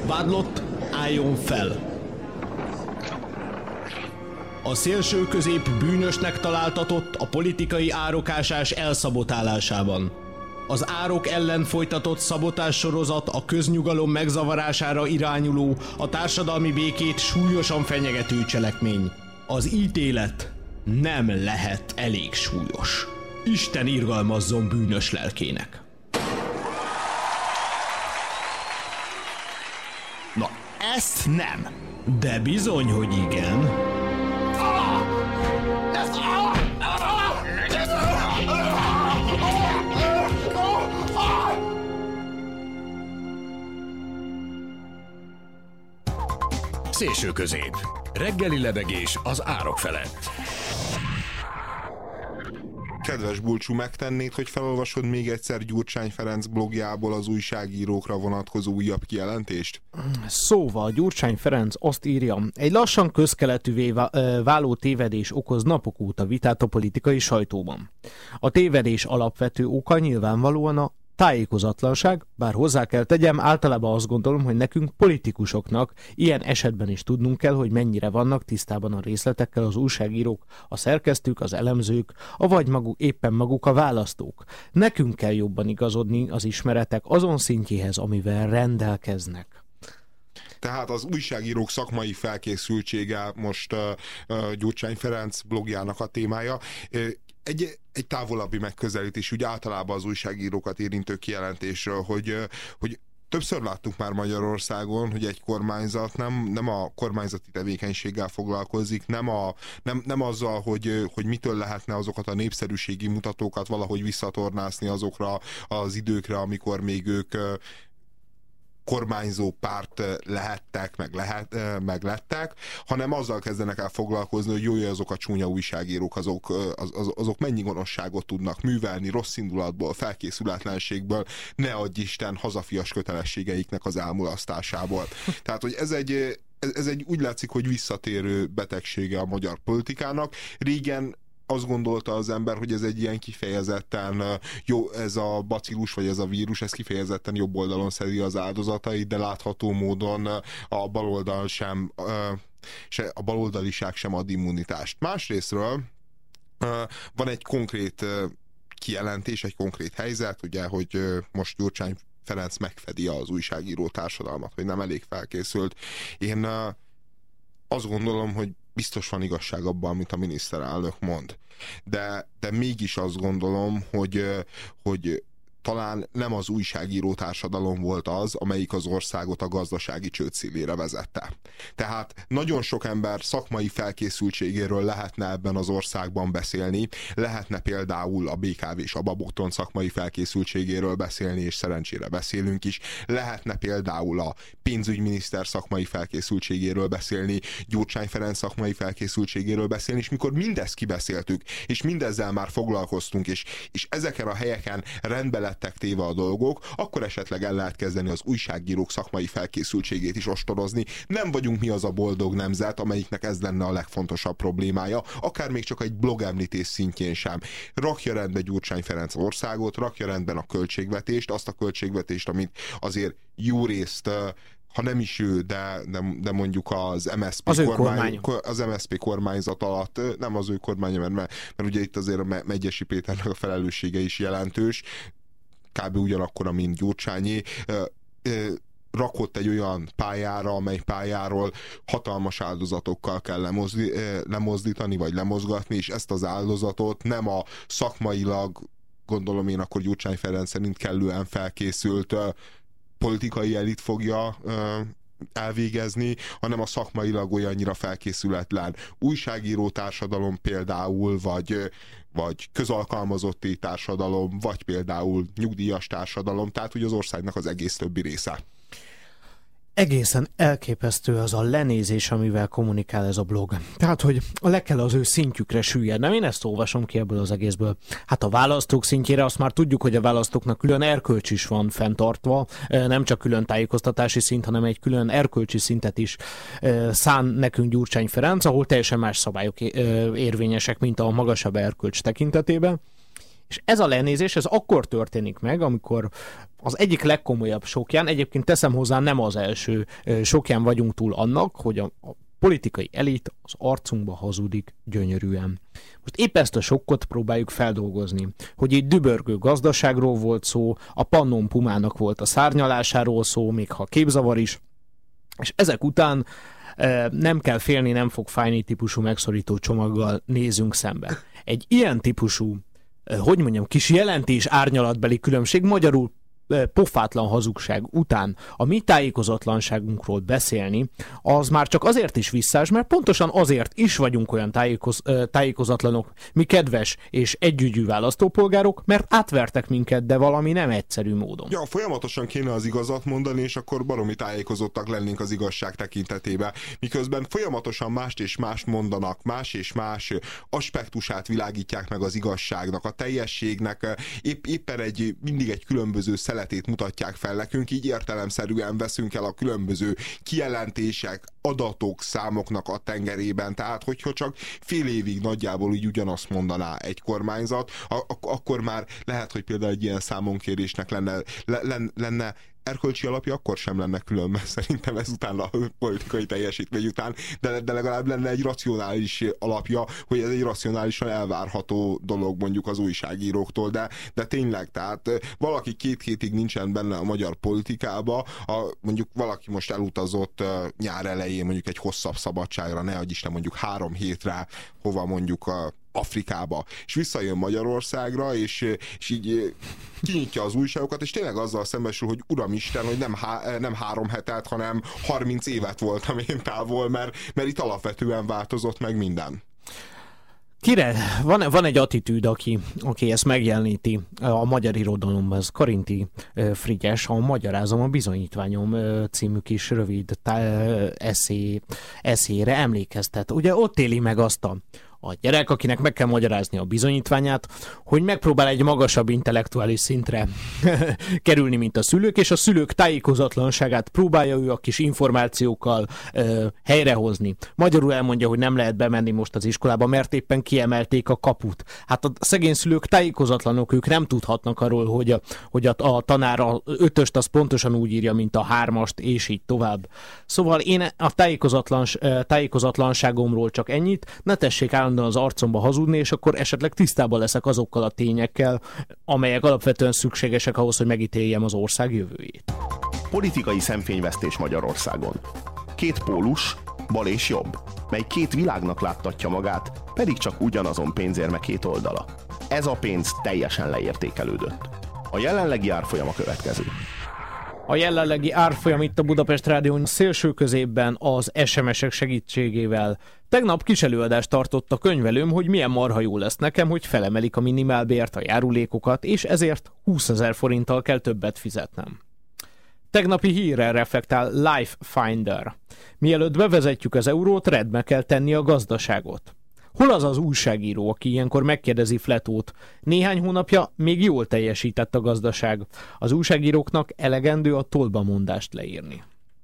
Vádlott, álljon fel! A szélső közép bűnösnek találtatott a politikai árokásás elszabotálásában. Az árok ellen folytatott szabotás sorozat a köznyugalom megzavarására irányuló, a társadalmi békét súlyosan fenyegető cselekmény. Az ítélet nem lehet elég súlyos. Isten irgalmazzon bűnös lelkének. Na, ezt nem. De bizony, hogy igen. Szélső közép. Reggeli lebegés az árok felett. Kedves Bulcsú, megtennéd, hogy felolvasod még egyszer Gyurcsány Ferenc blogjából az újságírókra vonatkozó újabb kijelentést? Szóval Gyurcsány Ferenc azt írja, egy lassan közkeletűvé váló tévedés okoz napok óta vitát a politikai sajtóban. A tévedés alapvető oka nyilvánvalóan a tájékozatlanság, bár hozzá kell tegyem, általában azt gondolom, hogy nekünk politikusoknak ilyen esetben is tudnunk kell, hogy mennyire vannak tisztában a részletekkel az újságírók, a szerkesztők, az elemzők, vagy éppen maguk a választók. Nekünk kell jobban igazodni az ismeretek azon szintjéhez, amivel rendelkeznek. Tehát az újságírók szakmai felkészültsége most Gyurcsány Ferenc blogjának a témája. Egy távolabbi megközelítés, úgy általában az újságírókat érintő kijelentésről, hogy többször láttuk már Magyarországon, hogy egy kormányzat nem a kormányzati tevékenységgel foglalkozik, nem azzal, hogy mitől lehetne azokat a népszerűségi mutatókat valahogy visszatornászni azokra az időkre, amikor még ők kormányzó párt lehettek, meg lettek, hanem azzal kezdenek el foglalkozni, hogy jó, azok a csúnya újságírók, azok mennyi gonoszságot tudnak művelni, rossz indulatból, felkészületlenségből, ne adj Isten hazafias kötelességeiknek az elmulasztásából. Tehát, hogy ez egy úgy látszik, hogy visszatérő betegsége a magyar politikának. Régen azt gondolta az ember, hogy ez egy ilyen kifejezetten jó, ez a bacillus vagy ez a vírus, ez kifejezetten jobb oldalon szedi az áldozatait, de látható módon a baloldaliság sem ad immunitást. Másrésztről van egy konkrét kijelentés, egy konkrét helyzet, ugye, hogy most Gyurcsány Ferenc megfedi az újságíró társadalmat, hogy nem elég felkészült. Én azt gondolom, hogy biztos van igazság abban, amit a miniszterelnök mond. De mégis azt gondolom, hogy talán nem az újságíró társadalom volt az, amelyik az országot a gazdasági csőd szélére vezette. Tehát nagyon sok ember szakmai felkészültségéről lehetne ebben az országban beszélni, lehetne például a BKV és a Babokton szakmai felkészültségéről beszélni, és szerencsére beszélünk is, lehetne például a pénzügyminiszter szakmai felkészültségéről beszélni, Gyurcsány Ferenc szakmai felkészültségéről beszélni, és mikor mindezt kibeszéltük, és mindezzel már foglalkoztunk, és ezeken a helyeken rendbe lettek téve a dolgok, akkor esetleg el lehet kezdeni az újságírók szakmai felkészültségét is ostorozni. Nem vagyunk mi az a boldog nemzet, amelyiknek ez lenne a legfontosabb problémája, akár még csak egy blogemlítés szintjén sem. Rakja rendbe Gyurcsány Ferenc országot, rakja rendben a költségvetést, azt a költségvetést, amit azért jó részt, ha nem is ő, de mondjuk az MSZP kormányzat alatt, nem az ő kormánya, mert ugye itt azért a Megyesi Péternek a felelőssége is jelentős, kb. Ugyanakkora, mint Gyurcsányé, rakott egy olyan pályára, amely pályáról hatalmas áldozatokkal kell lemozdítani, vagy lemozgatni, és ezt az áldozatot nem a szakmailag, gondolom én akkor Gyurcsány Ferenc szerint kellően felkészült politikai elit fogja elvégezni, hanem a szakmailag olyannyira felkészületlen újságíró társadalom például, vagy közalkalmazotti társadalom, vagy például nyugdíjas társadalom, tehát ugye az országnak az egész többi része. Egészen elképesztő az a lenézés, amivel kommunikál ez a blog. Tehát, hogy le kell az ő szintjükre süllyednem. Én ezt olvasom ki ebből az egészből. Hát a választók szintjére azt már tudjuk, hogy a választóknak külön erkölcs is van fenntartva, nem csak külön tájékoztatási szint, hanem egy külön erkölcsi szintet is szán nekünk Gyurcsány Ferenc, ahol teljesen más szabályok érvényesek, mint a magasabb erkölcs tekintetében. És ez a lenézés, ez akkor történik meg, amikor az egyik legkomolyabb sokján, egyébként teszem hozzá, nem az első sokján vagyunk túl annak, hogy a politikai elit az arcunkba hazudik gyönyörűen. Most épp ezt a sokkot próbáljuk feldolgozni, hogy egy dübörgő gazdaságról volt szó, a Pannon Pumának volt a szárnyalásáról szó, még ha képzavar is, és ezek után nem kell félni, nem fog fájni típusú megszorító csomaggal nézünk szembe. Egy ilyen típusú, kis jelentés árnyalatbeli különbség, magyarul pofátlan hazugság után a mi tájékozatlanságunkról beszélni, az már csak azért is visszás, mert pontosan azért is vagyunk olyan tájékozatlanok, mi kedves és együgyű választópolgárok, mert átvertek minket, de valami nem egyszerű módon. Ja, folyamatosan kéne az igazat mondani, és akkor baromi tájékozottak lennénk az igazság tekintetében. Miközben folyamatosan mást és mást mondanak, más és más aspektusát világítják meg az igazságnak, a teljességnek, éppen mindig egy különböző szeletét mutatják fel nekünk, így értelemszerűen veszünk el a különböző kijelentések, adatok, számoknak a tengerében. Tehát, hogyha csak fél évig nagyjából így ugyanazt mondaná egy kormányzat, akkor már lehet, hogy például egy ilyen számonkérésnek lenne erkölcsi alapja, akkor sem lenne különben szerintem ezután a politikai teljesítmény után, de legalább lenne egy racionális alapja, hogy ez egy racionálisan elvárható dolog mondjuk az újságíróktól, de tényleg, tehát valaki 2 hétig nincsen benne a magyar politikába, mondjuk valaki most elutazott nyár elején mondjuk egy hosszabb szabadságra, ne adj Isten, mondjuk 3 hétre, hova mondjuk Afrikába, és visszajön Magyarországra, és így kinyitja az újságokat, és tényleg azzal szembesül, hogy uramisten, hogy nem 3 hetet, hanem 30 évet voltam én távol, mert itt alapvetően változott meg minden. Kire? Van egy attitűd, aki ezt megjeleníti a magyar irodalomban, ez Karinti Frigyes, ha Magyarázom a bizonyítványom című kis rövid eszélyre emlékeztet. Ugye ott éli meg azt a gyerek, akinek meg kell magyarázni a bizonyítványát, hogy megpróbál egy magasabb intellektuális szintre kerülni, mint a szülők, és a szülők tájékozatlanságát próbálja ő a kis információkkal helyrehozni. Magyarul elmondja, hogy nem lehet bemenni most az iskolába, mert éppen kiemelték a kaput. Hát a szegény szülők tájékozatlanok, ők nem tudhatnak arról, hogy a tanár a 5-öst az pontosan úgy írja, mint a 3-ast, és így tovább. Szóval én a tájékozatlanságomról csak ennyit, ne tessék állandóan az arcomba hazudni, és akkor esetleg tisztában leszek azokkal a tényekkel, amelyek alapvetően szükségesek ahhoz, hogy megítéljem az ország jövőjét. Politikai szemfényvesztés Magyarországon. 2 pólus, bal és jobb, mely 2 világnak láttatja magát, pedig csak ugyanazon pénzérme 2 oldala. Ez a pénz teljesen leértékelődött. A jelenlegi árfolyam a következő. A jelenlegi árfolyam itt a Budapest Rádión szélső középben az SMS-ek segítségével. Tegnap kis előadást tartott a könyvelőm, hogy milyen marha jó lesz nekem, hogy felemelik a minimálbért, a járulékokat, és ezért 20 000 forinttal kell többet fizetnem. Tegnapi hírre reflektál Life Finder. Mielőtt bevezetjük az eurót, rendbe kell tenni a gazdaságot. Hol az az újságíró, aki ilyenkor megkérdezi Fletót? Néhány hónapja még jól teljesített a gazdaság. Az újságíróknak elegendő a tolbamondást leírni.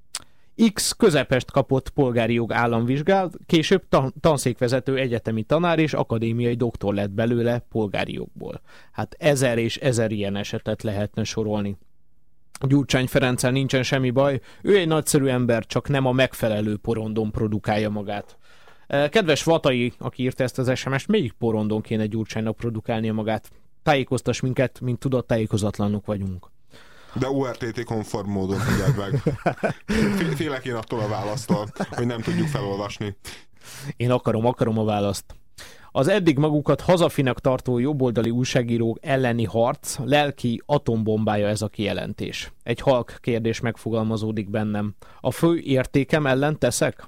X közepest kapott polgári jog államvizsgát, később tanszékvezető egyetemi tanár és akadémiai doktor lett belőle polgári jogból. Hát 1000 és 1000 ilyen esetet lehetne sorolni. Gyurcsány Ferenccel nincsen semmi baj, ő egy nagyszerű ember, csak nem a megfelelő porondon produkálja magát. Kedves Vatai, aki írta ezt az SMS-t, melyik porondon kéne Gyurcsánynak produkálnia magát? Tájékoztass minket, mint tudod, tájékozatlanok vagyunk. De ORTT-konform módon figyeld meg. Félek én attól a választól, hogy nem tudjuk felolvasni. Én akarom a választ. Az eddig magukat hazafinak tartó jobboldali újságírók elleni harc lelki atombombája ez a kijelentés. Egy halk kérdés megfogalmazódik bennem. A fő értékem ellen teszek?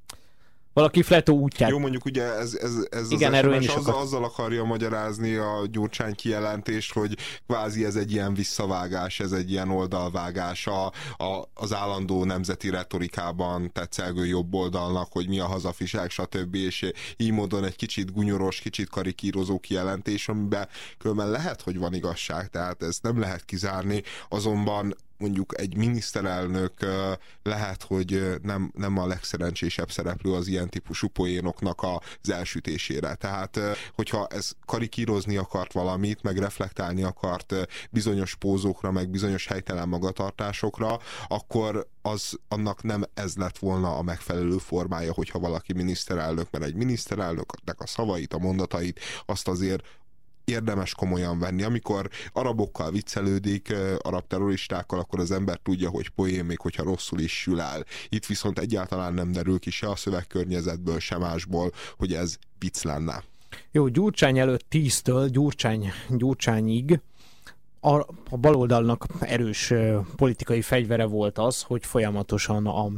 Valaki Fletó útját. Jó, mondjuk ugye ez igen, az SMS azzal akarja magyarázni a Gyurcsány kijelentést, hogy kvázi ez egy ilyen visszavágás, ez egy ilyen oldalvágás az állandó nemzeti retorikában tetszelgő jobb oldalnak, hogy mi a hazafiság, stb. És így módon egy kicsit gunyoros, kicsit karikírozó kijelentés, amiben különben lehet, hogy van igazság, tehát ezt nem lehet kizárni, azonban mondjuk egy miniszterelnök lehet, hogy nem a legszerencsésebb szereplő az ilyen típusú poénoknak az elsütésére. Tehát, hogyha ez karikírozni akart valamit, meg reflektálni akart bizonyos pózókra, meg bizonyos helytelen magatartásokra, akkor annak nem ez lett volna a megfelelő formája, hogyha valaki miniszterelnök, mert egy miniszterelnöknek a szavait, a mondatait, azt azért érdemes komolyan venni. Amikor arabokkal viccelődik, arab terroristákkal, akkor az ember tudja, hogy poén, még hogyha rosszul is sül el. Itt viszont egyáltalán nem derül ki se a szövegkörnyezetből, se másból, hogy ez vicc lenne. Jó, Gyurcsány előtt 10-től Gyurcsányig a baloldalnak erős politikai fegyvere volt az, hogy folyamatosan a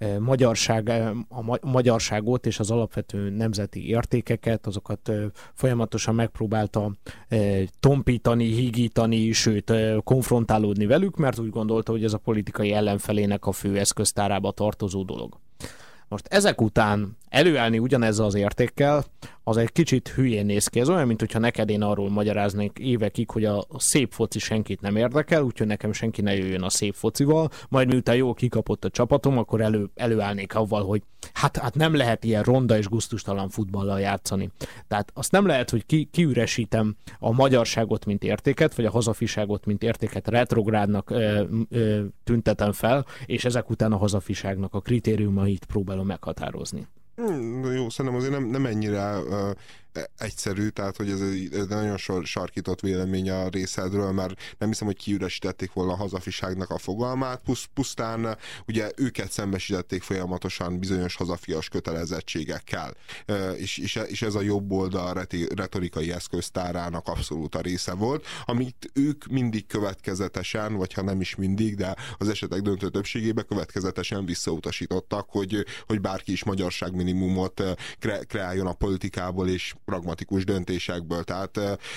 magyarságot és az alapvető nemzeti értékeket, azokat folyamatosan megpróbálta tompítani, hígítani, sőt konfrontálódni velük, mert úgy gondolta, hogy ez a politikai ellenfelének a fő eszköztárába tartozó dolog. Most ezek után előállni ugyanezzel az értékkel, az egy kicsit hülyén néz ki. Ez olyan, mintha neked én arról magyaráznék évekig, hogy a szép foci senkit nem érdekel, úgyhogy nekem senki ne jöjjön a szép focival, majd miután jól kikapott a csapatom, akkor előállnék avval, hogy hát nem lehet ilyen ronda és gusztustalan futballal játszani. Tehát azt nem lehet, hogy kiüresítem a magyarságot, mint értéket, vagy a hazafiságot, mint értéket retrográdnak tüntetem fel, és ezek után a hazafiságnak a kritériumait próbálom meghatározni. Jó, szerintem azért nem ennyire egyszerű, tehát hogy ez egy nagyon sarkított vélemény a részedről, mert nem hiszem, hogy kiüresítették volna a hazafiságnak a fogalmát, pusztán ugye őket szembesítették folyamatosan bizonyos hazafias kötelezettségekkel, és ez a jobb oldal retorikai eszköztárának abszolút a része volt, amit ők mindig következetesen, vagy ha nem is mindig, de az esetek döntő többségében következetesen visszautasítottak, hogy bárki is magyarság minimumot kreáljon a politikából és pragmatikus döntésekből. Tehát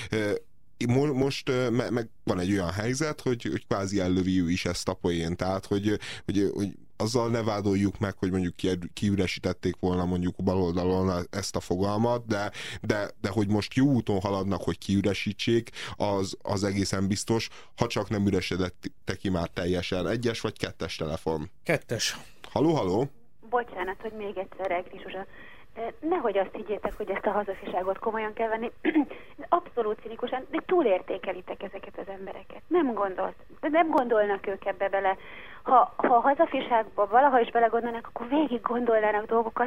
most meg van egy olyan helyzet, hogy kvázi ellövi ő is ezt a poént. Tehát, hogy azzal ne vádoljuk meg, hogy mondjuk kiüresítették volna mondjuk baloldalon ezt a fogalmat, de hogy most jó úton haladnak, hogy kiüresítsék, az egészen biztos, ha csak nem üresedett ki már teljesen. 1-es vagy 2-es telefon? 2-es. Halló? Bocsánat, hogy még egyszer, Egri Zsuzsa. Nehogy azt higgyétek, hogy ezt a hazafiságot komolyan kell venni. Abszolút cinikusan, de túlértékelitek ezeket az embereket. Nem gondolnak ők ebbe bele. Ha a hazafiságba valaha is belegondolnak, akkor végig gondolnának dolgokat,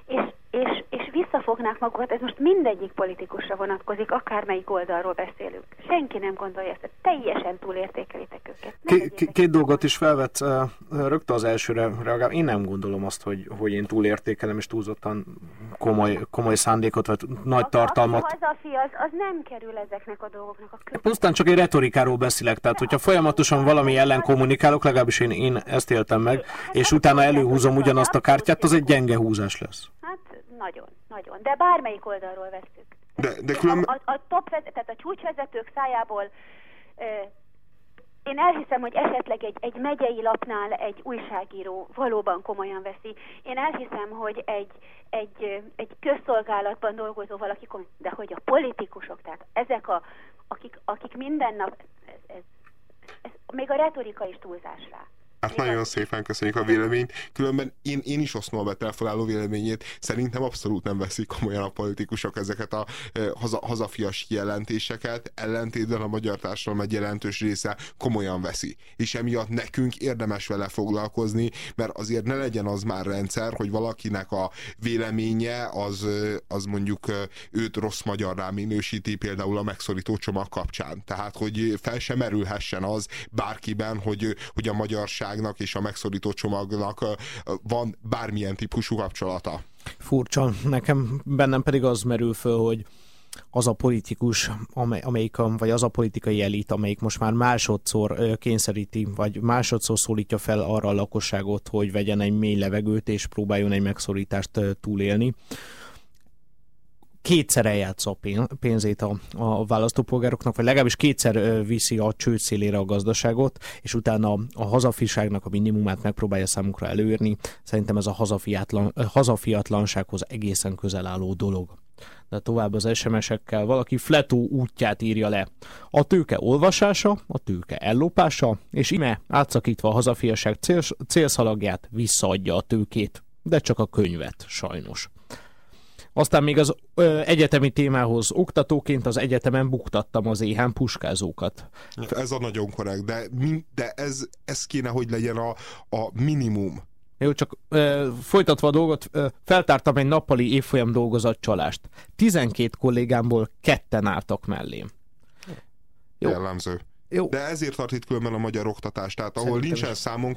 és visszafognák magukat. Ez most mindegyik politikusra vonatkozik, akármelyik oldalról beszélünk. Senki nem gondolja ezt, teljesen túlértékelitek őket. Két dolgot is felvett rögtön az elsőre reagál. Én nem gondolom azt, hogy én túlértékelem, és túlzottan komoly szándékot, vagy nagy tartalmat. A hazafi az nem kerül ezeknek a dolgoknak a között. Pusztán csak egy retorikáról beszélek, tehát hogyha folyamatosan valami ellen kommunikálok, legalábbis én ezt éltem meg, és utána előhúzom ugyanazt a kártyát, az egy gyenge húzás lesz. Hát nagyon. De bármelyik oldalról veszük. De különben... Tehát a csúcsvezetők szájából én elhiszem, hogy esetleg egy megyei lapnál egy újságíró valóban komolyan veszi. Én elhiszem, hogy egy közszolgálatban dolgozó valaki komolyan, de hogy a politikusok, tehát ezek akik minden nap, ez még a retorika is túlzás rá. Hát nagyon szépen köszönjük a véleményt. Különben én is osztom a Bettel felálló véleményét. Szerintem abszolút nem veszik komolyan a politikusok ezeket a hazafias kijelentéseket. Ellentétben a magyar társadalom egy jelentős része komolyan veszi. És emiatt nekünk érdemes vele foglalkozni, mert azért ne legyen az már rendszer, hogy valakinek a véleménye az mondjuk őt rossz magyarrá minősíti, például a megszorító csomag kapcsán. Tehát, hogy fel sem merülhessen az bárkiben, hogy a magyarság és a megszorító csomagnak van bármilyen típusú kapcsolata. Furcsa. Bennem pedig az merül föl, hogy az a politikus, vagy az a politikai elit, amelyik most már másodszor kényszeríti, vagy másodszor szólítja fel arra a lakosságot, hogy vegyen egy mély levegőt, és próbáljon egy megszorítást túlélni. Kétszer eljátsza a pénzét a választópolgároknak, vagy legalábbis kétszer viszi a csőd szélére a gazdaságot, és utána a hazafiságnak a minimumát megpróbálja számukra előírni. Szerintem ez a hazafiatlansághoz egészen közel álló dolog. De tovább az SMS-ekkel valaki Fletó útját írja le. A tőke olvasása, a tőke ellopása, és ime átszakítva a hazafiasság célszalagját visszaadja a tőkét. De csak a könyvet, sajnos. Aztán még az egyetemi témához oktatóként az egyetemen buktattam az éhen puskázókat. Ez a nagyon korrekt, de ez kéne, hogy legyen a minimum. Jó, csak folytatva a dolgot, feltártam egy nappali évfolyam dolgozatcsalást. 12 kollégámból 2 álltak mellém. Jellemző. Jó. De ezért tart itt különben a magyar oktatás. Tehát ahol nincsen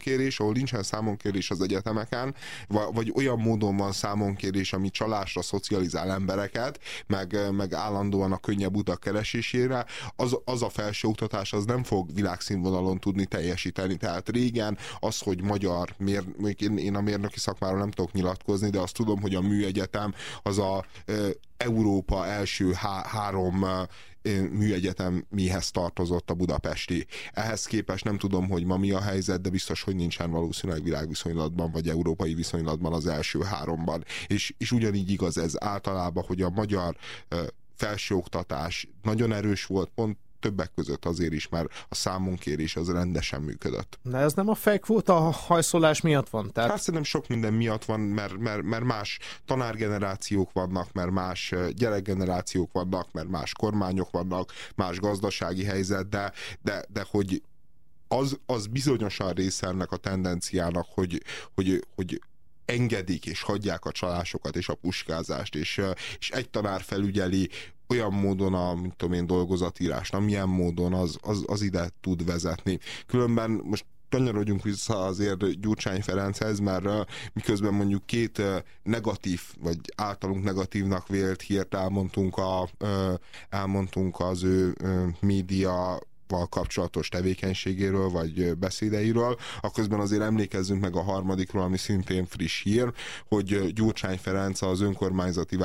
számonkérés az egyetemeken, vagy olyan módon van számonkérés, ami csalásra szocializál embereket, meg állandóan a könnyebb utak keresésére, az a felsőoktatás az nem fog világszínvonalon tudni teljesíteni. Tehát régen az, hogy én a mérnöki szakmáról nem tudok nyilatkozni, de azt tudom, hogy a műegyetem az a Európa első 3 műegyetemihez tartozott a budapesti. Ehhez képest nem tudom, hogy ma mi a helyzet, de biztos, hogy nincsen valószínűleg világviszonylatban, vagy európai viszonylatban az első 3-ban. És ugyanígy igaz ez általában, hogy a magyar felsőoktatás nagyon erős volt, pont többek között azért is, mert a számonkérés az rendesen működött. De ez nem a fejkvóta hajszolás miatt van? Tehát... Hát szerintem sok minden miatt van, mert más tanárgenerációk vannak, mert más gyerekgenerációk vannak, mert más kormányok vannak, más gazdasági helyzet, de hogy az bizonyosan része ennek a tendenciának, hogy engedik és hagyják a csalásokat és a puskázást, és egy tanár felügyeli olyan módon a, mint tudom én, dolgozatírásnak, milyen módon az ide tud vezetni. Különben most kanyarodjunk vissza azért Gyurcsány Ferenchez, mert miközben mondjuk 2 negatív, vagy általunk negatívnak vélt hírt elmondtunk az ő média kapcsolatos tevékenységéről, vagy beszédeiről, akközben azért emlékezzünk meg a harmadikról, ami szintén friss hír, hogy Gyurcsány Ferenc az önkormányzati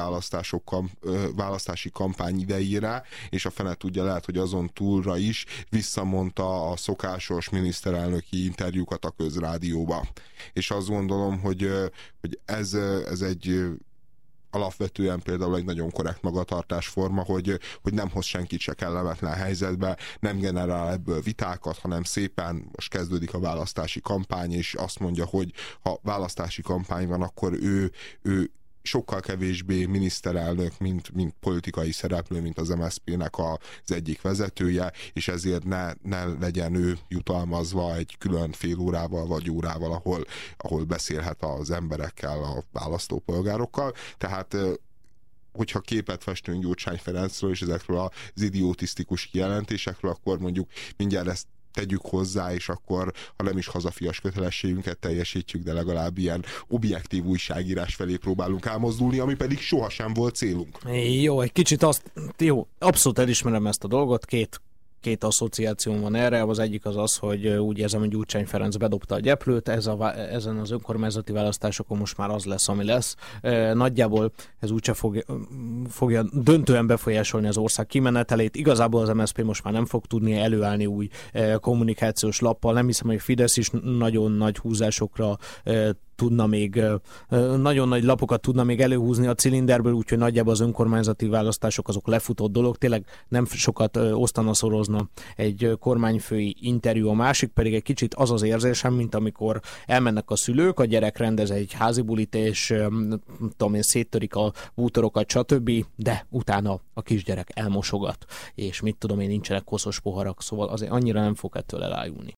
választási kampány idejére, és a fene tudja, lehet, hogy azon túlra is visszamondta a szokásos miniszterelnöki interjúkat a közrádióba. És azt gondolom, hogy ez egy alapvetően például egy nagyon korrekt magatartásforma, hogy nem hoz senkit se kellemetlen helyzetbe, nem generál ebből vitákat, hanem szépen most kezdődik a választási kampány, és azt mondja, hogy ha választási kampány van, akkor ő sokkal kevésbé miniszterelnök, mint politikai szereplő, mint az MSZP-nek az egyik vezetője, és ezért ne legyen ő jutalmazva egy külön fél órával vagy órával, ahol beszélhet az emberekkel, a választópolgárokkal. Tehát hogyha képet festünk Gyurcsány Ferencről és ezekről az idiotisztikus kijelentésekről, akkor mondjuk mindjárt ezt tegyük hozzá, és akkor, ha nem is hazafias kötelességünket teljesítjük, de legalább ilyen objektív újságírás felé próbálunk elmozdulni, ami pedig sohasem volt célunk. Jó, egy kicsit jó, abszolút elismerem ezt a dolgot, két asszociáció van erre, az egyik az, hogy úgy érzem, hogy Gyurcsány Ferenc bedobta a gyeplőt, ezen az önkormányzati választásokon most már az lesz, ami lesz. Nagyjából ez úgyse fogja döntően befolyásolni az ország kimenetelét. Igazából az MSZP most már nem fog tudni előállni új kommunikációs lappal. Nem hiszem, hogy a Fidesz is nagyon nagy húzásokra tudna még, nagyon nagy lapokat tudna még előhúzni a cilinderből, úgyhogy nagyjából az önkormányzati választások azok lefutott dolog. Tényleg nem sokat osztana szorozna egy kormányfői interjú, a másik pedig egy kicsit az az érzésem, mint amikor elmennek a szülők, a gyerek rendez egy házi bulit, és széttörik a bútorokat, stb., de utána a kisgyerek elmosogat, és mit tudom én, nincsenek koszos poharak, szóval azért annyira nem fog ettől elájulni.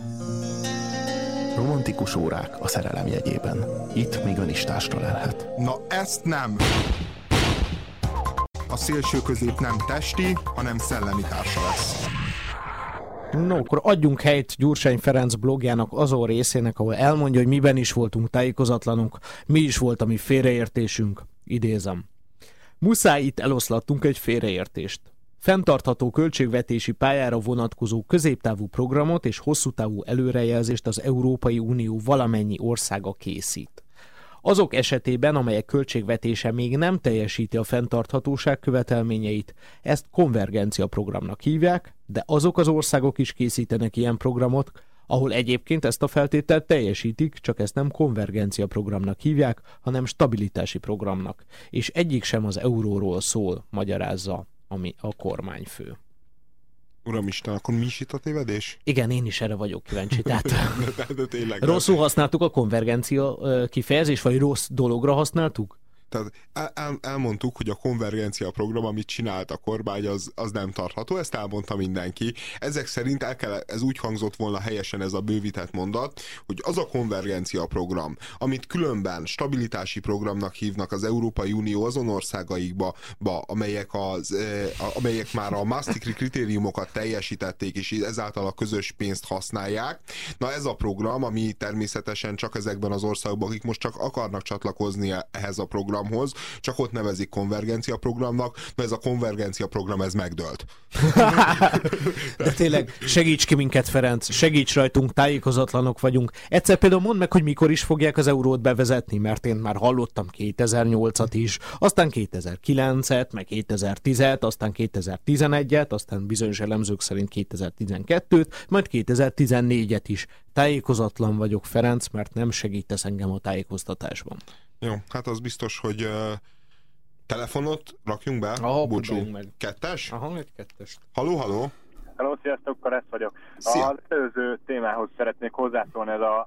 Romantikus órák a szerelem jegyében. Itt még ön is társra lelhet. Na ezt nem! A szélső közép nem testi, hanem szellemi társa lesz. No, akkor adjunk helyt Gyurcsány Ferenc blogjának azon részének, ahol elmondja, hogy miben is voltunk tájékozatlanok, mi is volt a mi félreértésünk. Idézem. Muszáj itt eloszlattunk egy félreértést. Fenntartható költségvetési pályára vonatkozó középtávú programot és hosszútávú előrejelzést az Európai Unió valamennyi országa készít. Azok esetében, amelyek költségvetése még nem teljesíti a fenntarthatóság követelményeit, ezt konvergencia programnak hívják, de azok az országok is készítenek ilyen programot, ahol egyébként ezt a feltételt teljesítik, csak ezt nem konvergencia programnak hívják, hanem stabilitási programnak. És egyik sem az euróról szól, magyarázza a kormányfő. Uramisten, akkor mi is itt a tévedés? Igen, én is erre vagyok kíváncsi. Tehát de tényleg, rosszul használtuk a konvergencia kifejezést, vagy rossz dologra használtuk? Tehát elmondtuk, hogy a konvergencia program, amit csinált a kormány, az nem tartható, ezt elmondta mindenki. Ezek szerint ez úgy hangzott volna helyesen ez a bővített mondat, hogy az a konvergencia program, amit különben stabilitási programnak hívnak az Európai Unió azon országaikba, amelyek már a Maastrichti kritériumokat teljesítették, és ezáltal a közös pénzt használják. Na ez a program, ami természetesen csak ezekben az országokban, akik most csak akarnak csatlakozni ehhez a programhoz, csak ott nevezik konvergencia programnak, mert ez a konvergencia program, ez megdőlt. De tényleg, segíts ki minket, Ferenc, segíts rajtunk, tájékozatlanok vagyunk. Egyszer például mondd meg, hogy mikor is fogják az eurót bevezetni, mert én már hallottam 2008-at is, aztán 2009-et, meg 2010-et, aztán 2011-et, aztán bizonyos elemzők szerint 2012-t, majd 2014-et is. Tájékozatlan vagyok, Ferenc, mert nem segítesz engem a tájékoztatásban. Jó, hát az biztos, hogy telefonot rakjunk be. Búcsú. Kettes? Aha, egy kettest. Halló, halló. Halló, sziasztok, Karesz vagyok. Szia. Az előző témához szeretnék hozzászólni, ez a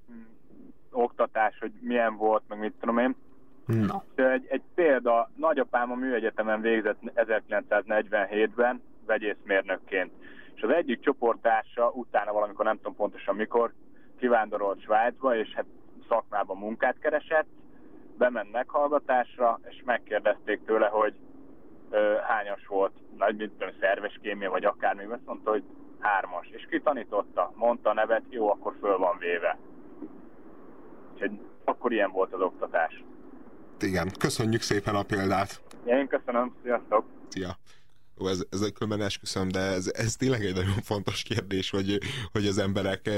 oktatás, hogy milyen volt, meg mit tudom én. Na. Egy példa, nagyapám a műegyetemen végzett 1947-ben vegyészmérnökként. És az egyik csoporttársa utána valamikor, nem tudom pontosan mikor, kivándorolt Svájcba, és hát szakmában munkát keresett, bement meghallgatásra, és megkérdezték tőle, hogy hányas volt, nagy szerves kémia, vagy akármi, azt mondta, hogy 3-as. És kitanította, mondta a nevet, jó, akkor föl van véve. Úgyhogy akkor ilyen volt az oktatás. Igen, köszönjük szépen a példát. Én köszönöm, sziasztok! Szia! Ó, ez különben esküszöm, de ez tényleg egy nagyon fontos kérdés, hogy az emberek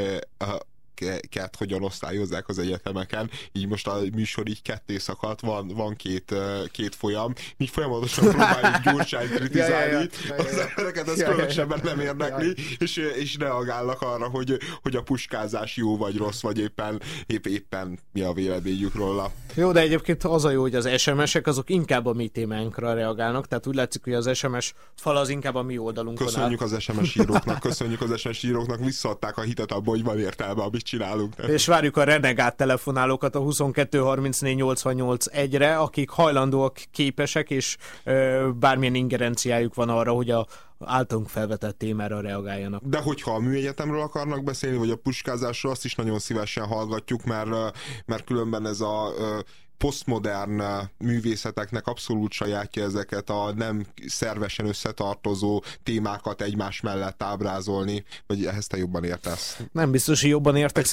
hogyan osztályozzák az egyetemeken. Így most a műsor így ketté szakadt, van két folyam. Mi folyamatosan próbáljuk Gyurcsányt kritizálni, az embereket ez különösebben nem érdekli, és reagálnak arra, hogy a puskázás jó vagy rossz, vagy éppen mi a véleményük róla. Jó, de egyébként az a jó, hogy az SMS-ek azok inkább a mi témánkra reagálnak, tehát úgy látszik, hogy az SMS fal az inkább a mi oldalunkon áll. Köszönjük az SMS íróknak, visszaadták a hitet abba, hogy van értelme, amit csinálunk. És várjuk a renegát telefonálókat a 22 34 88 1-re, akik hajlandóak, képesek, és bármilyen ingerenciájuk van arra, hogy a általunk felvetett témára reagáljanak. De hogyha a műegyetemről akarnak beszélni, vagy a puskázásról, azt is nagyon szívesen hallgatjuk, mert különben ez a posztmodern művészeteknek abszolút sajátja ezeket a nem szervesen összetartozó témákat egymás mellett ábrázolni, vagy ehhez te jobban értesz. Nem biztos, hogy jobban értek.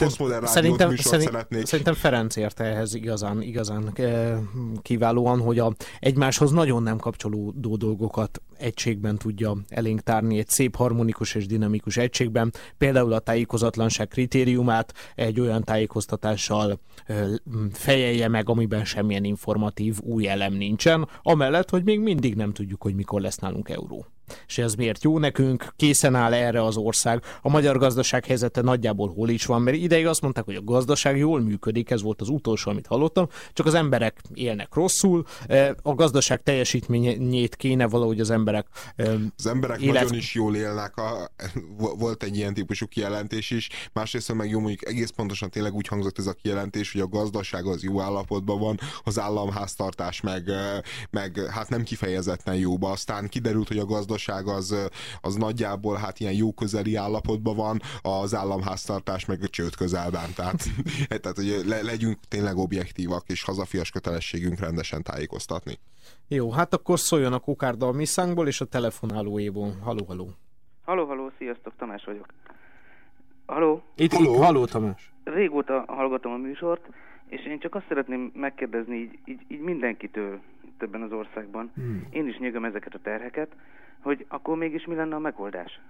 Szerintem Ferenc érte ehhez igazán kiválóan, hogy a egymáshoz nagyon nem kapcsolódó dolgokat egységben tudja elénk tárni, egy szép harmonikus és dinamikus egységben. Például a tájékozatlanság kritériumát egy olyan tájékoztatással fejelje meg, amiben semmilyen informatív új elem nincsen, amellett, hogy még mindig nem tudjuk, hogy mikor lesz nálunk euró. És ez miért jó nekünk, készen áll erre az ország, a magyar gazdaság helyzete nagyjából hol is van, mert ideig azt mondták, hogy a gazdaság jól működik, ez volt az utolsó, amit hallottam, csak az emberek élnek rosszul, a gazdaság teljesítményét kéne valahogy az emberek nagyon is jól élnek, volt egy ilyen típusú kijelentés is, másrészt meg jó, mondjuk egész pontosan tényleg úgy hangzott ez a kijelentés, hogy a gazdaság az jó állapotban van, az államháztartás meg hát nem kifejezetten jóba, aztán kiderült, hogy a gazdaság az nagyjából hát ilyen jó közeli állapotban van, az államháztartás meg a csőd közelben. Tehát hogy legyünk tényleg objektívak, és hazafias kötelességünk rendesen tájékoztatni. Jó, hát akkor szóljon a kokárda a misszánkból és a telefonálóéból. Halló. Halló, sziasztok, Tamás vagyok. Halló? Halló, Tamás. Régóta hallgatom a műsort, és én csak azt szeretném megkérdezni így mindenkitől ebben az országban. Én is nyögöm ezeket a terheket, hogy akkor mégis mi lenne a megoldás?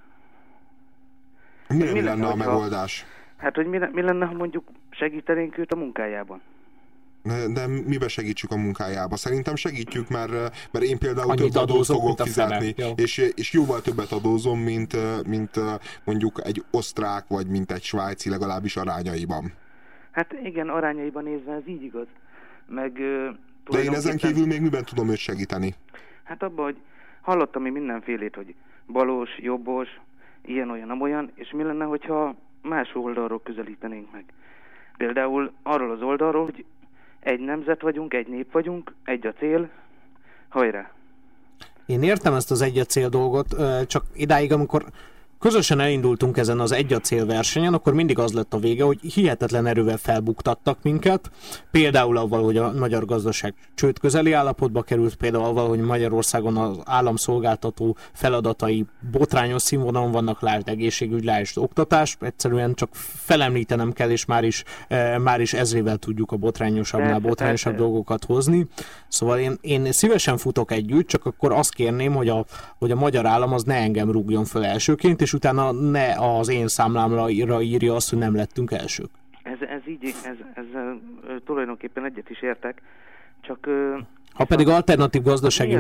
Mi lenne a megoldás? Hát, hogy mi lenne, ha mondjuk segítenénk őt a munkájában? De mibe segítsük a munkájába? Szerintem segítjük, mert én például annyit több adót adózok, fogok fizetni, és jóval többet adózom, mint mondjuk egy osztrák, vagy mint egy svájci, legalábbis arányaiban. Hát igen, arányaiban nézve ez így igaz. De én ezen kívül még miben tudom őt segíteni? Hát abban, hogy hallottam én mindenfélét, hogy balos, jobbos, ilyen-olyan, amolyan, és mi lenne, hogyha más oldalról közelítenénk meg. Például arról az oldalról, hogy egy nemzet vagyunk, egy nép vagyunk, egy a cél, hajrá! Én értem ezt az egy a cél dolgot, csak idáig, amikor közösen elindultunk ezen az egy a cél versenyen, akkor mindig az lett a vége, hogy hihetetlen erővel felbuktattak minket. Például avval, hogy a magyar gazdaság csőd közeli állapotba került, például avval, hogy Magyarországon az államszolgáltató feladatai botrányos színvonalon vannak, lásd egészségügy, lásd oktatás. Egyszerűen csak felemlítenem kell, és már is ezrével tudjuk a botrányosabb dolgokat hozni. Szóval én szívesen futok együtt, csak akkor azt kérném, hogy a magyar állam az ne engem rúgjon föl elsőként, és utána ne az én számlámra írja azt, hogy nem lettünk elsők. Ezzel tulajdonképpen egyet is értek, csak... Ha pedig alternatív gazdasági...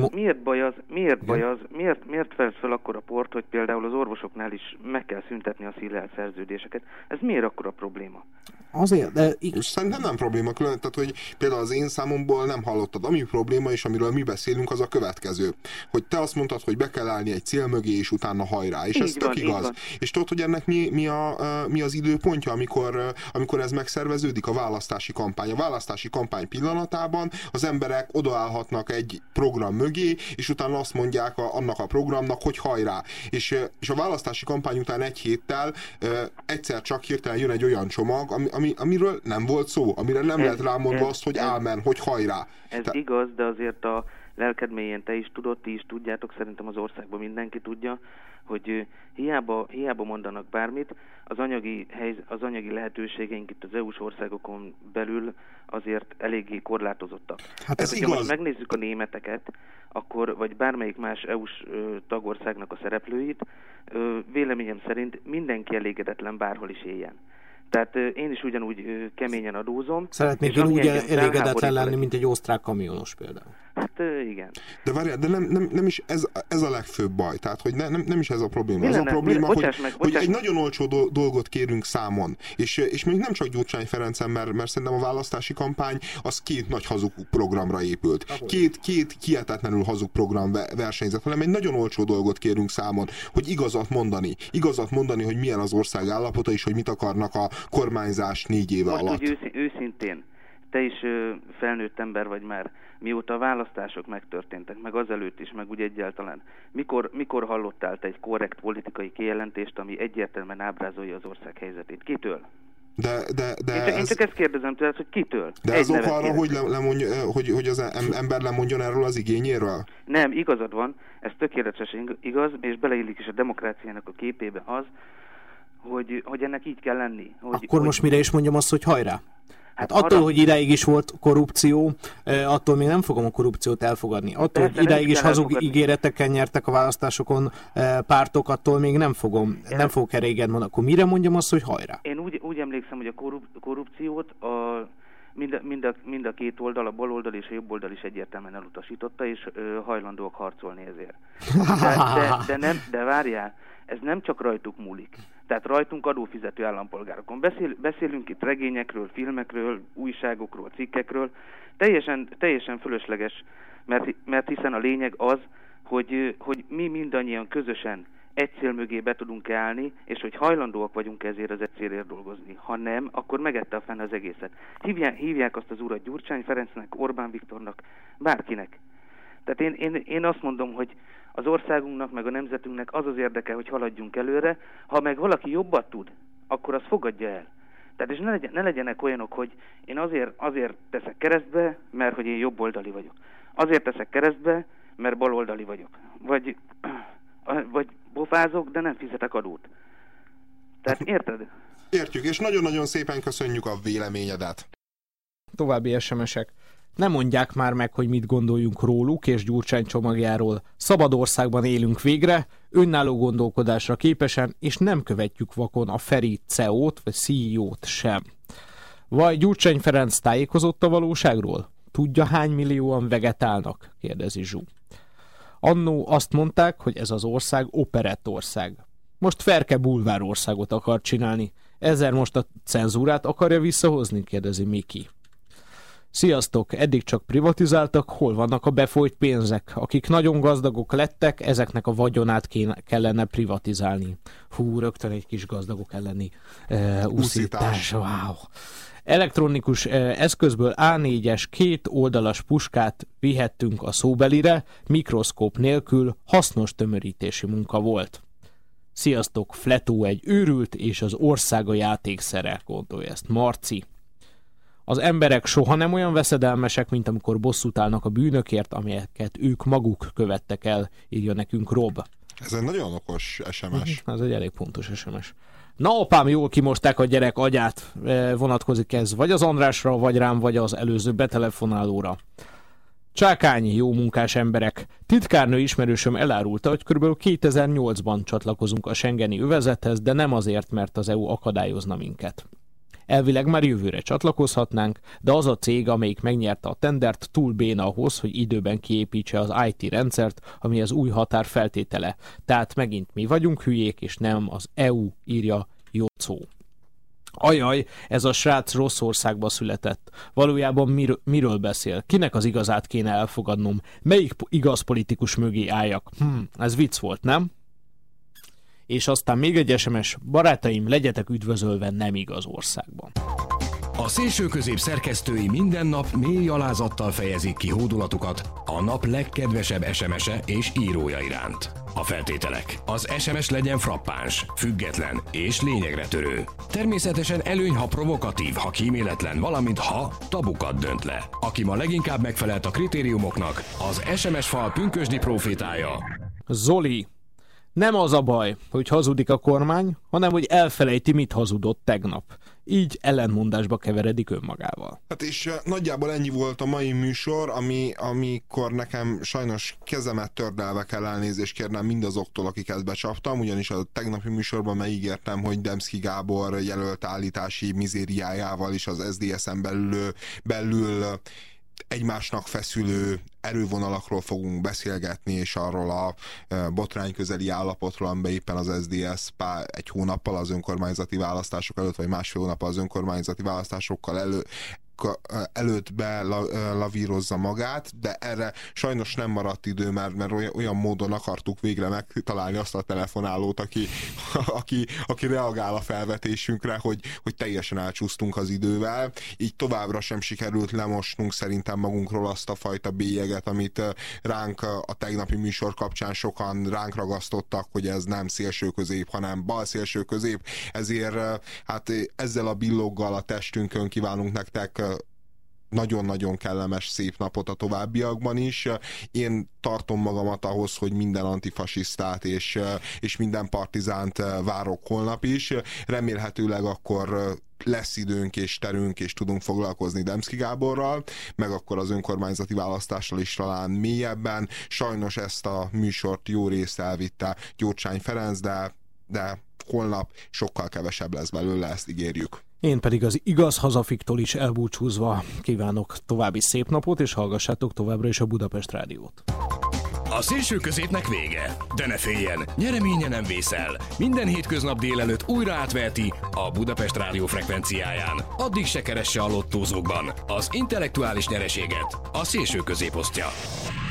Miért felsz fel akkora port, hogy például az orvosoknál is meg kell szüntetni a színlelt szerződéseket? Ez miért akkora probléma? Azért, de... Szerintem nem probléma, külön, tehát hogy például az én számomból nem hallottad. Ami probléma, és amiről mi beszélünk, az a következő. Hogy te azt mondtad, hogy be kell állni egy cél mögé, és utána hajrá. És ez tök igaz. És tudod, hogy ennek mi az időpontja, amikor ez megszerveződik, a választási kampány. A választási kampány pillanatában az emberek odaállhatnak egy program mögé, és utána azt mondják annak a programnak, hogy hajrá. És a választási kampány után egy héttel egyszer csak hirtelen jön egy olyan csomag, amiről nem volt szó, amire nem lehet rámondva azt, hogy ámen, hogy hajrá. Ez igaz, de azért a lelked mélyén te is tudod, ti is tudjátok, szerintem az országban mindenki tudja, hogy hiába mondanak bármit, az anyagi lehetőségeink itt az EU-s országokon belül azért eléggé korlátozottak. Hát ez igaz. Ha most megnézzük a németeket, akkor, vagy bármelyik más EU-s tagországnak a szereplőit, véleményem szerint mindenki elégedetlen bárhol is éljen. Tehát én is ugyanúgy keményen adózom. Szeretnék én úgy elégedetlen lenni, mint egy osztrák kamionos például. Hát igen. De várjál, de nem is ez a legfőbb baj. Tehát, hogy nem is ez a probléma. Az a probléma, hogy egy nagyon olcsó dolgot kérünk számon. És még nem csak Gyurcsány Ferencen, mert szerintem a választási kampány az két nagy hazug programra épült. Két hihetetlenül hazug program versenyzett, hanem egy nagyon olcsó dolgot kérünk számon, hogy igazat mondani, hogy milyen az ország állapota, és hogy mit akarnak a kormányzás 4 éve alatt. Most úgy őszintén, te is felnőtt ember vagy már, mióta a választások megtörténtek, meg azelőtt is, meg úgy egyáltalán. Mikor hallottál te egy korrekt politikai kijelentést, ami egyértelműen ábrázolja az ország helyzetét? Kitől? Én csak ezt kérdezem tőled, hogy kitől? De ez ok arra, hogy az ember lemondjon erről az igényéről? Nem, igazad van, ez tökéletesen igaz, és beleillik is a demokráciának a képébe az, hogy ennek így kell lenni. Akkor most mire is mondjam azt, hogy hajrá? Hát attól, hogy ideig is volt korrupció, attól még nem fogom a korrupciót elfogadni. Attól, hogy ideig is hazug ígéreteken nyertek a választásokon pártok, attól még nem fogok erre igen mondani. Akkor mire mondjam azt, hogy hajrá? Én úgy emlékszem, hogy a korrupciót mind a két oldal, a bal oldal és a jobb oldal is egyértelműen elutasította, és hajlandóak harcolni ezért. De várjál, ez nem csak rajtuk múlik. Tehát rajtunk adófizető állampolgárokon. Beszélünk itt regényekről, filmekről, újságokról, cikkekről. Teljesen fölösleges, mert hiszen a lényeg az, hogy mi mindannyian közösen egy cél mögé be tudunk állni, és hogy hajlandóak vagyunk ezért az egy célért dolgozni. Ha nem, akkor megette a fenn az egészet. Hívják azt az urat Gyurcsány Ferencnek, Orbán Viktornak, bárkinek. Tehát én azt mondom, hogy az országunknak, meg a nemzetünknek az az érdeke, hogy haladjunk előre. Ha meg valaki jobbat tud, akkor az fogadja el. Tehát és ne legyenek olyanok, hogy én azért teszek keresztbe, mert hogy én jobboldali vagyok. Azért teszek keresztbe, mert baloldali vagyok. Vagy pofázok, de nem fizetek adót. Tehát érted? Értjük, és nagyon-nagyon szépen köszönjük a véleményedet. További SMS-ek. Ne mondják már meg, hogy mit gondoljunk róluk és Gyurcsány csomagjáról. Szabad országban élünk végre, önálló gondolkodásra képesen, és nem követjük vakon a Feri CEO-t vagy CEO-t sem. Vagy Gyurcsány Ferenc tájékozott a valóságról? Tudja, hány millióan vegetálnak? Kérdezi Zsú. Annó azt mondták, hogy ez az ország operettország. Most Ferke bulvárországot akar csinálni. Ezzel most a cenzúrát akarja visszahozni? Kérdezi Miki. Sziasztok, eddig csak privatizáltak, hol vannak a befolyt pénzek? Akik nagyon gazdagok lettek, ezeknek a vagyonát kellene privatizálni. Hú, rögtön egy kis gazdagok elleni úszítás. Wow. Elektronikus eszközből A4-es 2 oldalas puskát vihettünk a szóbelire, mikroszkóp nélkül, hasznos tömörítési munka volt. Sziasztok, Fletó egy őrült, és az ország a játékszere, gondolja ezt Marci. Az emberek soha nem olyan veszedelmesek, mint amikor bosszút állnak a bűnökért, amelyeket ők maguk követtek el, írja nekünk Rob. Ez egy nagyon okos SMS. Ez egy elég pontos SMS. Na apám, jól kimosták a gyerek agyát, vonatkozik ez vagy az Andrásra, vagy rám, vagy az előző betelefonálóra. Csákány, jó munkás emberek. Titkárnő ismerősöm elárulta, hogy kb. 2008-ban csatlakozunk a Schengeni övezethez, de nem azért, mert az EU akadályozna minket. Elvileg már jövőre csatlakozhatnánk, de az a cég, amelyik megnyerte a tendert, túl béna ahhoz, hogy időben kiépítse az IT rendszert, ami az új határ feltétele. Tehát megint mi vagyunk hülyék, és nem az EU, írja Jocó. Ajaj, ez a srác rossz országba született. Valójában miről beszél? Kinek az igazát kéne elfogadnom? Melyik igaz politikus mögé álljak? Ez vicc volt, nem? És aztán még egy SMS, barátaim, legyetek üdvözölve nem igaz országban. A szélsőközép szerkesztői minden nap mély alázattal fejezik ki hódulatukat a nap legkedvesebb SMS-e és írója iránt. A feltételek. Az SMS legyen frappáns, független és lényegre törő. Természetesen előny, ha provokatív, ha kíméletlen, valamint ha tabukat dönt le. Aki ma leginkább megfelelt a kritériumoknak, az SMS fal pünkösdi profétája. Zoli. Nem az a baj, hogy hazudik a kormány, hanem hogy elfelejti, mit hazudott tegnap. Így ellentmondásba keveredik önmagával. Hát és nagyjából ennyi volt a mai műsor, amikor nekem sajnos kezemet tördelve kell elnézést kérnem mindazoktól, akiket becsaptam, ugyanis a tegnapi műsorban megígértem, hogy Demszky Gábor jelölt állítási mizériájával is az SZDSZ-en belül egymásnak feszülő erővonalakról fogunk beszélgetni, és arról a botrány közeli állapotról, amiben éppen az SZDSZ egy hónappal az önkormányzati választások előtt, vagy másfél hónappal az önkormányzati választásokkal előtt belavírozza magát, de erre sajnos nem maradt idő, mert olyan módon akartuk végre megtalálni azt a telefonálót, aki reagál a felvetésünkre, hogy teljesen elcsúsztunk az idővel. Így továbbra sem sikerült lemosnunk szerintem magunkról azt a fajta bélyeget, amit ránk a tegnapi műsor kapcsán sokan ránk ragasztottak, hogy ez nem szélsőközép, hanem bal szélsőközép. Ezért hát ezzel a billoggal a testünkön kívánunk nektek nagyon-nagyon kellemes, szép napot a továbbiakban is. Én tartom magamat ahhoz, hogy minden antifasisztát és minden partizánt várok holnap is. Remélhetőleg akkor lesz időnk és terünk, és tudunk foglalkozni Demszky Gáborral, meg akkor az önkormányzati választással is talán mélyebben. Sajnos ezt a műsort jó részt elvitte Gyurcsány Ferenc, de holnap sokkal kevesebb lesz belőle, ezt ígérjük. Én pedig az igaz hazafiktól is elbúcsúzva kívánok további szép napot, és hallgassátok továbbra is a Budapest Rádiót. A szélsőközépnek vége, de ne féljen, nyereménye nem vészel. Minden hétköznap délelőtt újra átveheti a Budapest Rádió frekvenciáján. Addig se keresse a lottózókban az intellektuális nyereséget, a szélsőközép osztja.